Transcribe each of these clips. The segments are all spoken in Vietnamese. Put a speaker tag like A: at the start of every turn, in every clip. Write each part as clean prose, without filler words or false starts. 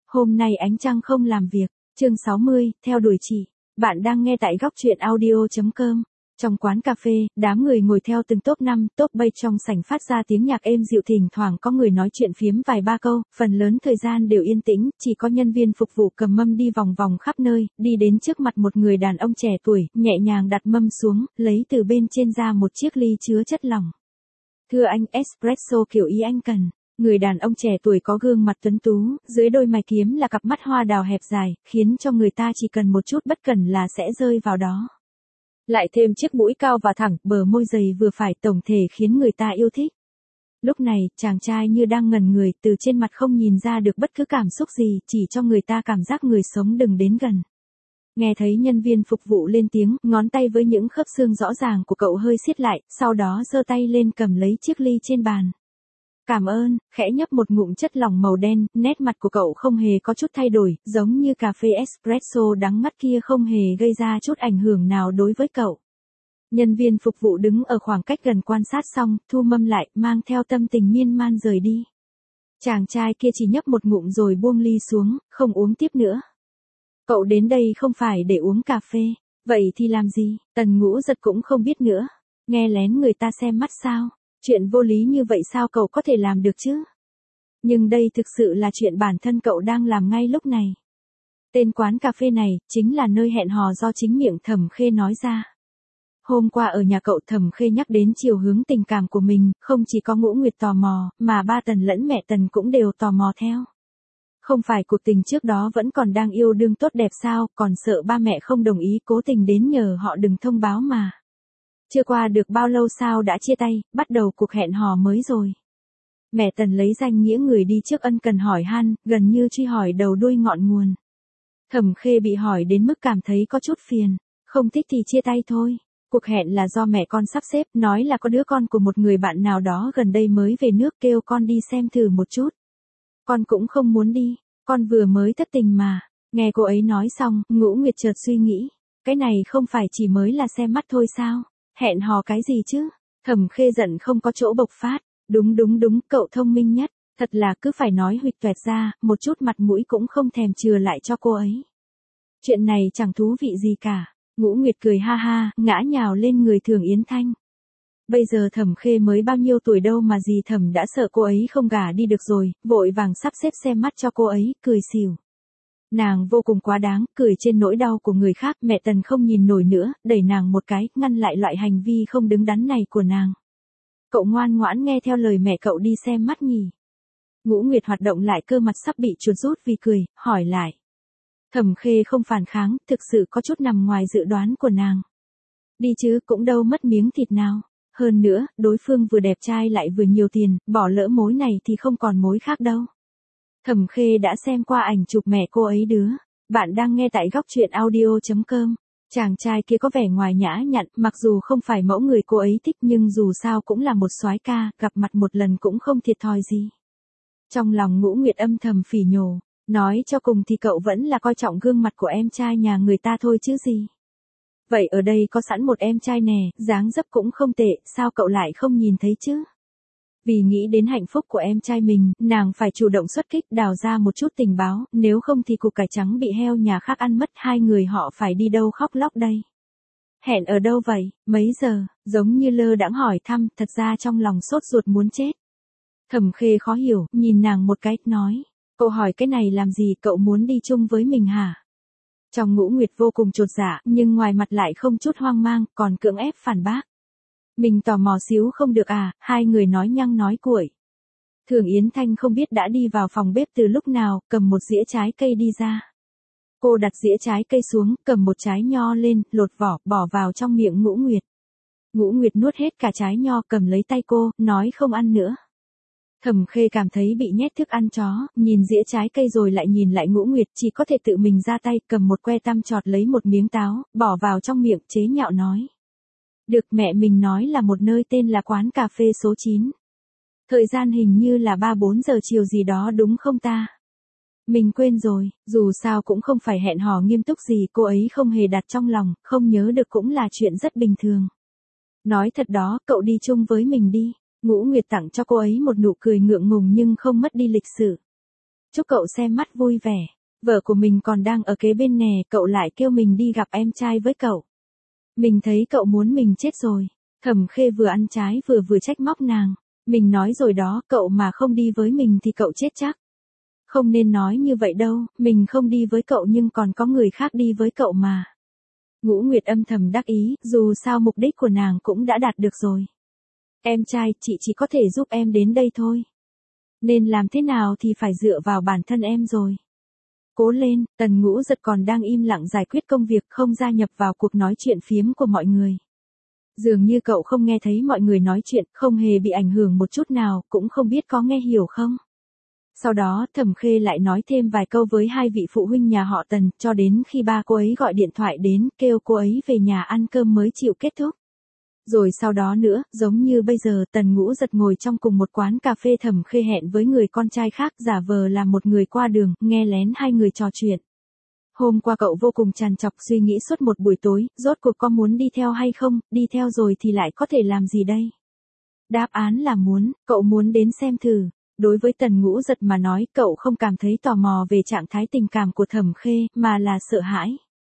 A: Hôm nay ánh trăng không làm việc, chương 60, theo đuổi chị. Bạn đang nghe tại góc truyện audio.com. Trong quán cà phê, đám người ngồi theo từng top 5, top 7 trong sảnh phát ra tiếng nhạc êm dịu, thỉnh thoảng có người nói chuyện phiếm vài ba câu, phần lớn thời gian đều yên tĩnh, chỉ có nhân viên phục vụ cầm mâm đi vòng vòng khắp nơi, đi đến trước mặt một người đàn ông trẻ tuổi, nhẹ nhàng đặt mâm xuống, lấy từ bên trên ra một chiếc ly chứa chất lỏng. Thưa anh, espresso kiểu ý anh cần. Người đàn ông trẻ tuổi có gương mặt tuấn tú, dưới đôi mày kiếm là cặp mắt hoa đào hẹp dài, khiến cho người ta chỉ cần một chút bất cẩn là sẽ rơi vào đó. Lại thêm chiếc mũi cao và thẳng, bờ môi dày vừa phải, tổng thể khiến người ta yêu thích. Lúc này, chàng trai như đang ngẩn người, từ trên mặt không nhìn ra được bất cứ cảm xúc gì, chỉ cho người ta cảm giác người sống đừng đến gần. Nghe thấy nhân viên phục vụ lên tiếng, ngón tay với những khớp xương rõ ràng của cậu hơi siết lại, sau đó giơ tay lên cầm lấy chiếc ly trên bàn. Cảm ơn, khẽ nhấp một ngụm chất lỏng màu đen, nét mặt của cậu không hề có chút thay đổi, giống như cà phê espresso đắng ngắt kia không hề gây ra chút ảnh hưởng nào đối với cậu. Nhân viên phục vụ đứng ở khoảng cách gần quan sát xong, thu mâm lại, mang theo tâm tình miên man rời đi. Chàng trai kia chỉ nhấp một ngụm rồi buông ly xuống, không uống tiếp nữa. Cậu đến đây không phải để uống cà phê, vậy thì làm gì? Tần Ngũ Giật cũng không biết nữa. Nghe lén người ta xem mắt sao? Chuyện vô lý như vậy sao cậu có thể làm được chứ? Nhưng đây thực sự là chuyện bản thân cậu đang làm ngay lúc này. Tên quán cà phê này chính là nơi hẹn hò do chính miệng Thẩm Khê nói ra. Hôm qua ở nhà cậu, Thẩm Khê nhắc đến chiều hướng tình cảm của mình, không chỉ có Ngũ Nguyệt tò mò, mà ba Tần lẫn mẹ Tần cũng đều tò mò theo. Không phải cuộc tình trước đó vẫn còn đang yêu đương tốt đẹp sao, còn sợ ba mẹ không đồng ý cố tình đến nhờ họ đừng thông báo mà. Chưa qua được bao lâu sao đã chia tay, bắt đầu cuộc hẹn hò mới rồi. Mẹ Tần lấy danh nghĩa người đi trước ân cần hỏi han, gần như truy hỏi đầu đuôi ngọn nguồn. Thẩm Khê bị hỏi đến mức cảm thấy có chút phiền, không thích thì chia tay thôi. Cuộc hẹn là do mẹ con sắp xếp, nói là có đứa con của một người bạn nào đó gần đây mới về nước kêu con đi xem thử một chút. Con cũng không muốn đi, con vừa mới thất tình mà. Nghe cô ấy nói xong, Ngũ Nguyệt chợt suy nghĩ, cái này không phải chỉ mới là xem mắt thôi sao? Hẹn hò cái gì chứ? Thẩm Khê giận không có chỗ bộc phát. Đúng, cậu thông minh nhất. Thật là cứ phải nói huỵch toẹt ra, một chút mặt mũi cũng không thèm chừa lại cho cô ấy. Chuyện này chẳng thú vị gì cả. Ngũ Nguyệt cười ha ha, ngã nhào lên người Thường Yến Thanh. Bây giờ Thẩm Khê mới bao nhiêu tuổi đâu mà gì Thẩm đã sợ cô ấy không gả đi được rồi, vội vàng sắp xếp xem mắt cho cô ấy, cười xỉu. Nàng vô cùng quá đáng, cười trên nỗi đau của người khác, mẹ Tần không nhìn nổi nữa, đẩy nàng một cái, ngăn lại loại hành vi không đứng đắn này của nàng. Cậu ngoan ngoãn nghe theo lời mẹ cậu đi xem mắt nhỉ. Ngũ Nguyệt hoạt động lại cơ mặt sắp bị chuột rút vì cười, hỏi lại. Thẩm Khê không phản kháng, thực sự có chút nằm ngoài dự đoán của nàng. Đi chứ, cũng đâu mất miếng thịt nào. Hơn nữa, đối phương vừa đẹp trai lại vừa nhiều tiền, bỏ lỡ mối này thì không còn mối khác đâu. Thẩm Khê đã xem qua ảnh chụp mẹ cô ấy đứa. Bạn đang nghe tại góc truyện audio.com. Chàng trai kia có vẻ ngoài nhã nhặn, mặc dù không phải mẫu người cô ấy thích nhưng dù sao cũng là một soái ca, gặp mặt một lần cũng không thiệt thòi gì. Trong lòng Ngũ Nguyệt âm thầm phỉ nhổ, nói cho cùng thì cậu vẫn là coi trọng gương mặt của em trai nhà người ta thôi chứ gì. Vậy ở đây có sẵn một em trai nè, dáng dấp cũng không tệ, sao cậu lại không nhìn thấy chứ? Vì nghĩ đến hạnh phúc của em trai mình, nàng phải chủ động xuất kích, đào ra một chút tình báo, nếu không thì củ cải trắng bị heo nhà khác ăn mất, hai người họ phải đi đâu khóc lóc đây. Hẹn ở đâu vậy, mấy giờ, giống như lơ đãng hỏi thăm, thật ra trong lòng sốt ruột muốn chết. Thẩm Khê khó hiểu, nhìn nàng một cái, nói, cậu hỏi cái này làm gì, cậu muốn đi chung với mình hả? Trong Ngũ Nguyệt vô cùng chột dạ, nhưng ngoài mặt lại không chút hoang mang, còn cưỡng ép phản bác. Mình tò mò xíu không được à, hai người nói nhăng nói cuội. Thường Yến Thanh không biết đã đi vào phòng bếp từ lúc nào, cầm một dĩa trái cây đi ra. Cô đặt dĩa trái cây xuống, cầm một trái nho lên, lột vỏ, bỏ vào trong miệng Ngũ Nguyệt. Ngũ Nguyệt nuốt hết cả trái nho, cầm lấy tay cô, nói không ăn nữa. Thẩm Khê cảm thấy bị nhét thức ăn chó, nhìn dĩa trái cây rồi lại nhìn lại Ngũ Nguyệt, chỉ có thể tự mình ra tay, cầm một que tăm chọt lấy một miếng táo, bỏ vào trong miệng, chế nhạo nói. Được, mẹ mình nói là một nơi tên là quán cà phê số 9. Thời gian hình như là 3-4 giờ chiều gì đó đúng không ta? Mình quên rồi, dù sao cũng không phải hẹn hò nghiêm túc gì, cô ấy không hề đặt trong lòng, không nhớ được cũng là chuyện rất bình thường. Nói thật đó, cậu đi chung với mình đi. Ngũ Nguyệt tặng cho cô ấy một nụ cười ngượng ngùng nhưng không mất đi lịch sự. Chúc cậu xem mắt vui vẻ. Vợ của mình còn đang ở kế bên nè, cậu lại kêu mình đi gặp em trai với cậu. Mình thấy cậu muốn mình chết rồi. Thẩm Khê vừa ăn trái vừa trách móc nàng. Mình nói rồi đó, cậu mà không đi với mình thì cậu chết chắc. Không nên nói như vậy đâu, mình không đi với cậu nhưng còn có người khác đi với cậu mà. Ngũ Nguyệt âm thầm đắc ý, dù sao mục đích của nàng cũng đã đạt được rồi. Em trai, chị chỉ có thể giúp em đến đây thôi. Nên làm thế nào thì phải dựa vào bản thân em rồi. Cố lên, Tần Ngũ Giật còn đang im lặng giải quyết công việc, không gia nhập vào cuộc nói chuyện phiếm của mọi người. Dường như cậu không nghe thấy mọi người nói chuyện, không hề bị ảnh hưởng một chút nào, cũng không biết có nghe hiểu không. Sau đó, Thẩm Khê lại nói thêm vài câu với hai vị phụ huynh nhà họ Tần, cho đến khi ba cô ấy gọi điện thoại đến, kêu cô ấy về nhà ăn cơm mới chịu kết thúc. Rồi sau đó nữa, giống như bây giờ, Tần Ngũ Giật ngồi trong cùng một quán cà phê, Thẩm Khê hẹn với người con trai khác, giả vờ là một người qua đường, nghe lén hai người trò chuyện. Hôm qua cậu vô cùng trằn trọc suy nghĩ suốt một buổi tối, rốt cuộc có muốn đi theo hay không, đi theo rồi thì lại có thể làm gì đây? Đáp án là muốn, cậu muốn đến xem thử. Đối với Tần Ngũ Giật mà nói, cậu không cảm thấy tò mò về trạng thái tình cảm của Thẩm Khê, mà là sợ hãi.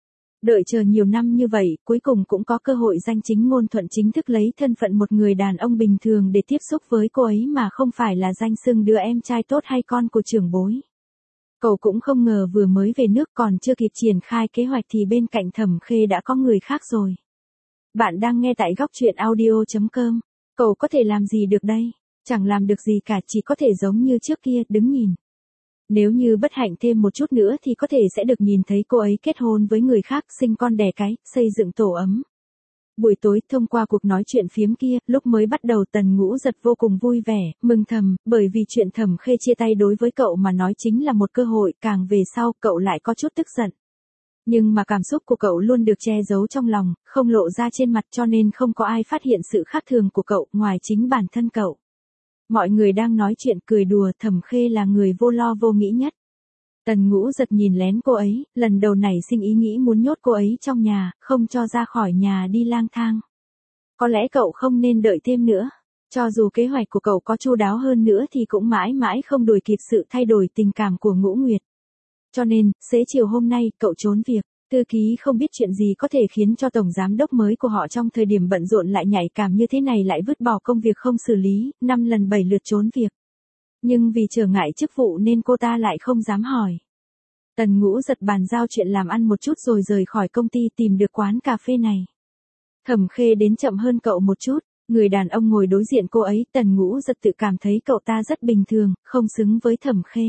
A: Đợi chờ nhiều năm như vậy, cuối cùng cũng có cơ hội danh chính ngôn thuận chính thức lấy thân phận một người đàn ông bình thường để tiếp xúc với cô ấy mà không phải là danh xưng đứa em trai tốt hay con của trưởng bối. Cậu cũng không ngờ vừa mới về nước còn chưa kịp triển khai kế hoạch thì bên cạnh Thẩm Khê đã có người khác rồi. Bạn đang nghe tại góc truyện audio.com. Cậu có thể làm gì được đây? Chẳng làm được gì cả, chỉ có thể giống như trước kia, đứng nhìn. Nếu như bất hạnh thêm một chút nữa thì có thể sẽ được nhìn thấy cô ấy kết hôn với người khác, sinh con đẻ cái, xây dựng tổ ấm. Buổi tối, thông qua cuộc nói chuyện phiếm kia, lúc mới bắt đầu Tần Ngũ Giật vô cùng vui vẻ, mừng thầm, bởi vì chuyện Thẩm Khê chia tay đối với cậu mà nói chính là một cơ hội, càng về sau cậu lại có chút tức giận. Nhưng mà cảm xúc của cậu luôn được che giấu trong lòng, không lộ ra trên mặt, cho nên không có ai phát hiện sự khác thường của cậu, ngoài chính bản thân cậu. Mọi người đang nói chuyện cười đùa, Thẩm Khê là người vô lo vô nghĩ nhất. Tần Ngũ Giật nhìn lén cô ấy, lần đầu nảy sinh ý nghĩ muốn nhốt cô ấy trong nhà, không cho ra khỏi nhà đi lang thang. Có lẽ cậu không nên đợi thêm nữa. Cho dù kế hoạch của cậu có chu đáo hơn nữa thì cũng mãi mãi không đuổi kịp sự thay đổi tình cảm của Ngũ Nguyệt. Cho nên, xế chiều hôm nay, cậu trốn việc. Thư ký không biết chuyện gì có thể khiến cho tổng giám đốc mới của họ trong thời điểm bận rộn lại nhạy cảm như thế này, lại vứt bỏ công việc không xử lý, 5 lần 7 lượt trốn việc. Nhưng vì trở ngại chức vụ nên cô ta lại không dám hỏi. Tần Ngũ Giật bàn giao chuyện làm ăn một chút rồi rời khỏi công ty, tìm được quán cà phê này. Thẩm Khê đến chậm hơn cậu một chút, người đàn ông ngồi đối diện cô ấy, Tần Ngũ Giật tự cảm thấy cậu ta rất bình thường, không xứng với Thẩm Khê.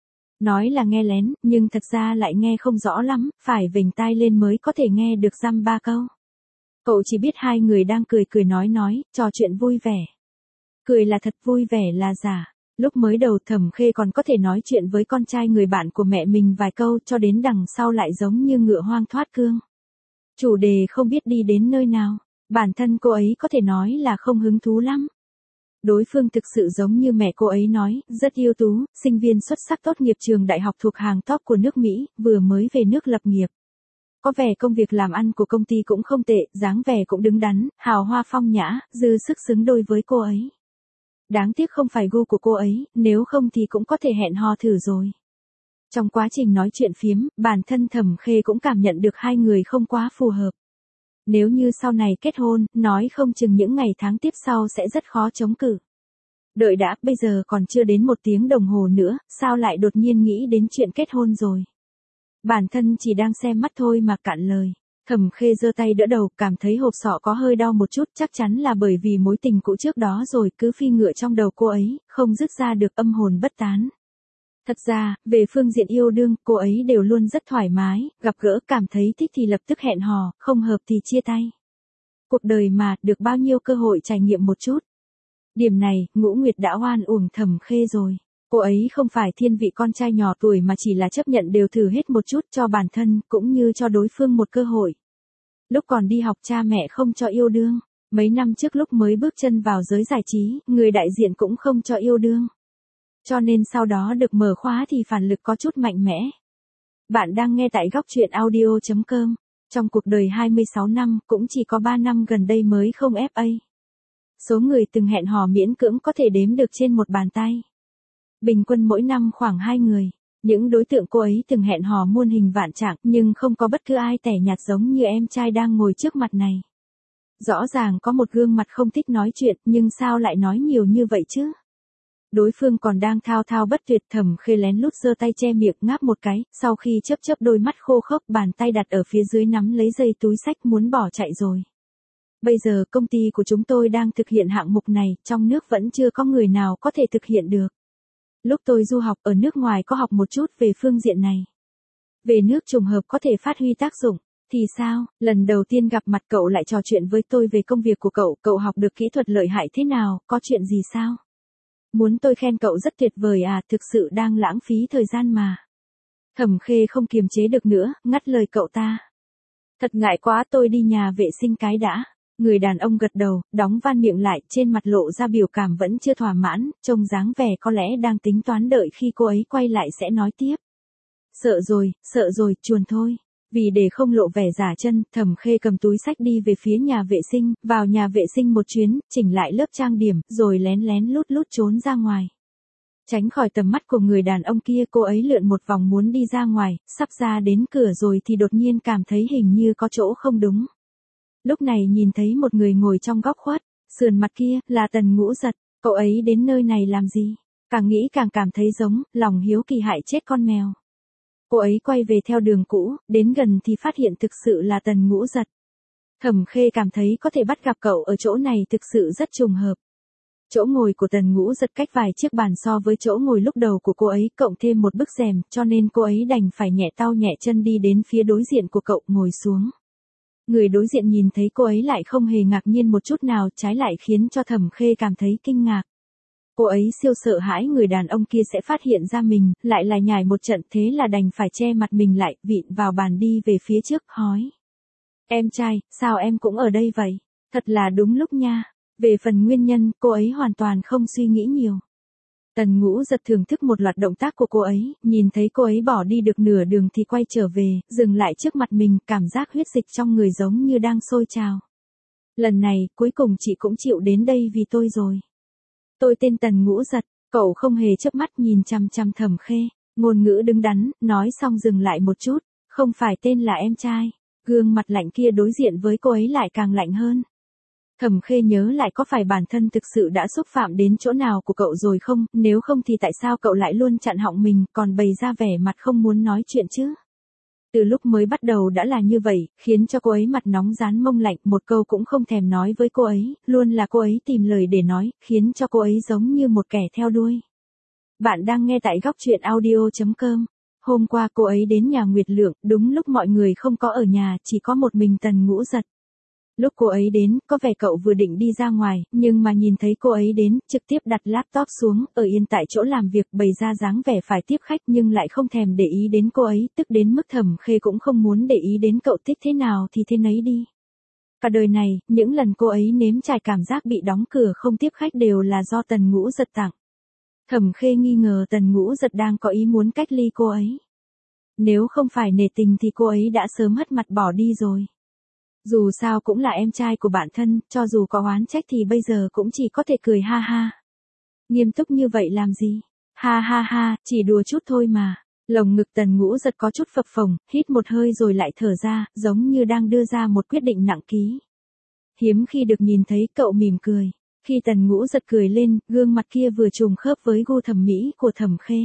A: Nói là nghe lén, nhưng thật ra lại nghe không rõ lắm, phải vểnh tai lên mới có thể nghe được dăm ba câu. Cậu chỉ biết hai người đang cười cười nói, trò chuyện vui vẻ. Cười là thật, vui vẻ là giả. Lúc mới đầu Thẩm Khê còn có thể nói chuyện với con trai người bạn của mẹ mình vài câu, cho đến đằng sau lại giống như ngựa hoang thoát cương. Chủ đề không biết đi đến nơi nào, bản thân cô ấy có thể nói là không hứng thú lắm. Đối phương thực sự giống như mẹ cô ấy nói, rất ưu tú, sinh viên xuất sắc tốt nghiệp trường đại học thuộc hàng top của nước Mỹ, vừa mới về nước lập nghiệp. Có vẻ công việc làm ăn của công ty cũng không tệ, dáng vẻ cũng đứng đắn, hào hoa phong nhã, dư sức xứng đôi với cô ấy. Đáng tiếc không phải gu của cô ấy, nếu không thì cũng có thể hẹn hò thử rồi. Trong quá trình nói chuyện phiếm, bản thân Thẩm Khê cũng cảm nhận được hai người không quá phù hợp. Nếu như sau này kết hôn, nói không chừng những ngày tháng tiếp sau sẽ rất khó chống cự. Đợi đã, bây giờ còn chưa đến 1 tiếng đồng hồ nữa, sao lại đột nhiên nghĩ đến chuyện kết hôn rồi? Bản thân chỉ đang xem mắt thôi mà cạn lời. Thẩm Khê giơ tay đỡ đầu, cảm thấy hộp sọ có hơi đau một chút, chắc chắn là bởi vì mối tình cũ trước đó rồi, cứ phi ngựa trong đầu cô ấy, không dứt ra được, âm hồn bất tán. Thật ra, về phương diện yêu đương, cô ấy đều luôn rất thoải mái, gặp gỡ cảm thấy thích thì lập tức hẹn hò, không hợp thì chia tay. Cuộc đời mà, được bao nhiêu cơ hội trải nghiệm một chút. Điểm này, Ngũ Nguyệt đã oan uổng Thẩm Khê rồi. Cô ấy không phải thiên vị con trai nhỏ tuổi mà chỉ là chấp nhận đều thử hết một chút cho bản thân, cũng như cho đối phương một cơ hội. Lúc còn đi học cha mẹ không cho yêu đương. Mấy năm trước lúc mới bước chân vào giới giải trí, người đại diện cũng không cho yêu đương. Cho nên sau đó được mở khóa thì phản lực có chút mạnh mẽ. Bạn đang nghe tại góc truyện audio.com. Trong cuộc đời 26 năm, cũng chỉ có 3 năm gần đây mới không FA. Số người từng hẹn hò miễn cưỡng có thể đếm được trên một bàn tay. bình quân mỗi năm khoảng 2 người. Những đối tượng cô ấy từng hẹn hò muôn hình vạn trạng nhưng không có bất cứ ai tẻ nhạt giống như em trai đang ngồi trước mặt này. Rõ ràng có một gương mặt không thích nói chuyện nhưng sao lại nói nhiều như vậy chứ? Đối phương còn đang thao thao bất tuyệt. Thẩm Khê lén lút giơ tay che miệng ngáp một cái, sau khi chớp chớp đôi mắt khô khốc, bàn tay đặt ở phía dưới nắm lấy dây túi xách muốn bỏ chạy rồi. Bây giờ công ty của chúng tôi đang thực hiện hạng mục này, trong nước vẫn chưa có người nào có thể thực hiện được. Lúc tôi du học ở nước ngoài có học một chút về phương diện này. Về nước trùng hợp có thể phát huy tác dụng. Thì sao, lần đầu tiên gặp mặt cậu lại trò chuyện với tôi về công việc của cậu học được kỹ thuật lợi hại thế nào, có chuyện gì sao? Muốn tôi khen cậu rất tuyệt vời à, thực sự đang lãng phí thời gian mà. Thẩm Khê không kiềm chế được nữa, ngắt lời cậu ta. Thật ngại quá, tôi đi nhà vệ sinh cái đã. Người đàn ông gật đầu, đóng van miệng lại, trên mặt lộ ra biểu cảm vẫn chưa thỏa mãn, trông dáng vẻ có lẽ đang tính toán đợi khi cô ấy quay lại sẽ nói tiếp. Sợ rồi, chuồn thôi. Vì để không lộ vẻ giả chân, Thẩm Khê cầm túi xách đi về phía nhà vệ sinh, vào nhà vệ sinh một chuyến, chỉnh lại lớp trang điểm, rồi lén lén lút lút trốn ra ngoài. Tránh khỏi tầm mắt của người đàn ông kia, cô ấy lượn một vòng muốn đi ra ngoài, sắp ra đến cửa rồi thì đột nhiên cảm thấy hình như có chỗ không đúng. Lúc này nhìn thấy một người ngồi trong góc khuất, sườn mặt kia, là Tần Ngũ Giật. Cậu ấy đến nơi này làm gì? Càng nghĩ càng cảm thấy giống, lòng hiếu kỳ hại chết con mèo. Cô ấy quay về theo đường cũ, đến gần thì phát hiện thực sự là Tần Ngũ Giật. Thẩm Khê cảm thấy có thể bắt gặp cậu ở chỗ này thực sự rất trùng hợp. Chỗ ngồi của Tần Ngũ Giật cách vài chiếc bàn so với chỗ ngồi lúc đầu của cô ấy, cộng thêm một bức rèm, cho nên cô ấy đành phải nhẹ tao nhẹ chân đi đến phía đối diện của cậu, ngồi xuống. Người đối diện nhìn thấy cô ấy lại không hề ngạc nhiên một chút nào, trái lại khiến cho Thẩm Khê cảm thấy kinh ngạc. Cô ấy siêu sợ hãi người đàn ông kia sẽ phát hiện ra mình, lại là nhảy một trận, thế là đành phải che mặt mình lại, vịn vào bàn đi về phía trước, hỏi. Em trai, sao em cũng ở đây vậy? Thật là đúng lúc nha. Về phần nguyên nhân, cô ấy hoàn toàn không suy nghĩ nhiều. Tần Ngũ Giật thưởng thức một loạt động tác của cô ấy, nhìn thấy cô ấy bỏ đi được nửa đường thì quay trở về, dừng lại trước mặt mình, cảm giác huyết dịch trong người giống như đang sôi trào. Lần này, cuối cùng chị cũng chịu đến đây vì tôi rồi. Tôi tên Tần Ngũ Giật. Cậu không hề chớp mắt nhìn chằm chằm Thẩm Khê, ngôn ngữ đứng đắn, nói xong dừng lại một chút, không phải tên là em trai. Gương mặt lạnh kia đối diện với cô ấy lại càng lạnh hơn. Thẩm Khê nhớ lại có phải bản thân thực sự đã xúc phạm đến chỗ nào của cậu rồi không, nếu không thì tại sao cậu lại luôn chặn họng mình, còn bày ra vẻ mặt không muốn nói chuyện chứ? Từ lúc mới bắt đầu đã là như vậy, khiến cho cô ấy mặt nóng rán mông lạnh, một câu cũng không thèm nói với cô ấy, luôn là cô ấy tìm lời để nói, khiến cho cô ấy giống như một kẻ theo đuôi. Bạn đang nghe tại góc truyện audio.com. Hôm qua cô ấy đến nhà Nguyệt Lượng, đúng lúc mọi người không có ở nhà, chỉ có một mình Tần Ngũ Giật. Lúc cô ấy đến, có vẻ cậu vừa định đi ra ngoài, nhưng mà nhìn thấy cô ấy đến, trực tiếp đặt laptop xuống, ở yên tại chỗ làm việc, bày ra dáng vẻ phải tiếp khách nhưng lại không thèm để ý đến cô ấy, tức đến mức Thẩm Khê cũng không muốn để ý đến cậu, thích thế nào thì thế nấy đi. Cả đời này, những lần cô ấy nếm trải cảm giác bị đóng cửa không tiếp khách đều là do Tần Ngũ Giật tặng. Thẩm Khê nghi ngờ Tần Ngũ Giật đang có ý muốn cách ly cô ấy. Nếu không phải nể tình thì cô ấy đã sớm hất mặt bỏ đi rồi. Dù sao cũng là em trai của bạn thân, cho dù có oán trách thì bây giờ cũng chỉ có thể cười ha ha. Nghiêm túc như vậy làm gì? Ha ha ha, chỉ đùa chút thôi mà. Lồng ngực Tần Ngũ Giật có chút phập phồng, hít một hơi rồi lại thở ra, giống như đang đưa ra một quyết định nặng ký. Hiếm khi được nhìn thấy cậu mỉm cười. Khi Tần Ngũ Giật cười lên, gương mặt kia vừa trùng khớp với gu thẩm mỹ của Thẩm Khê.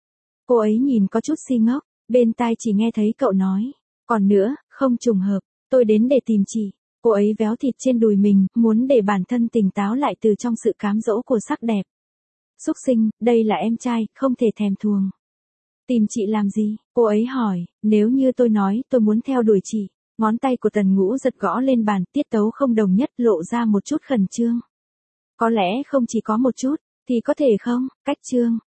A: Cô ấy nhìn có chút si ngốc, bên tai chỉ nghe thấy cậu nói. Còn nữa, không trùng hợp. Tôi đến để tìm chị. Cô ấy véo thịt trên đùi mình, muốn để bản thân tỉnh táo lại từ trong sự cám dỗ của sắc đẹp. Xúc sinh, đây là em trai, không thể thèm thuồng. Tìm chị làm gì? Cô ấy hỏi, nếu như tôi nói tôi muốn theo đuổi chị. Ngón tay của Tần Ngũ Giật gõ lên bàn, tiết tấu không đồng nhất, lộ ra một chút khẩn trương. Có lẽ không chỉ có một chút, thì có thể không, cách trương.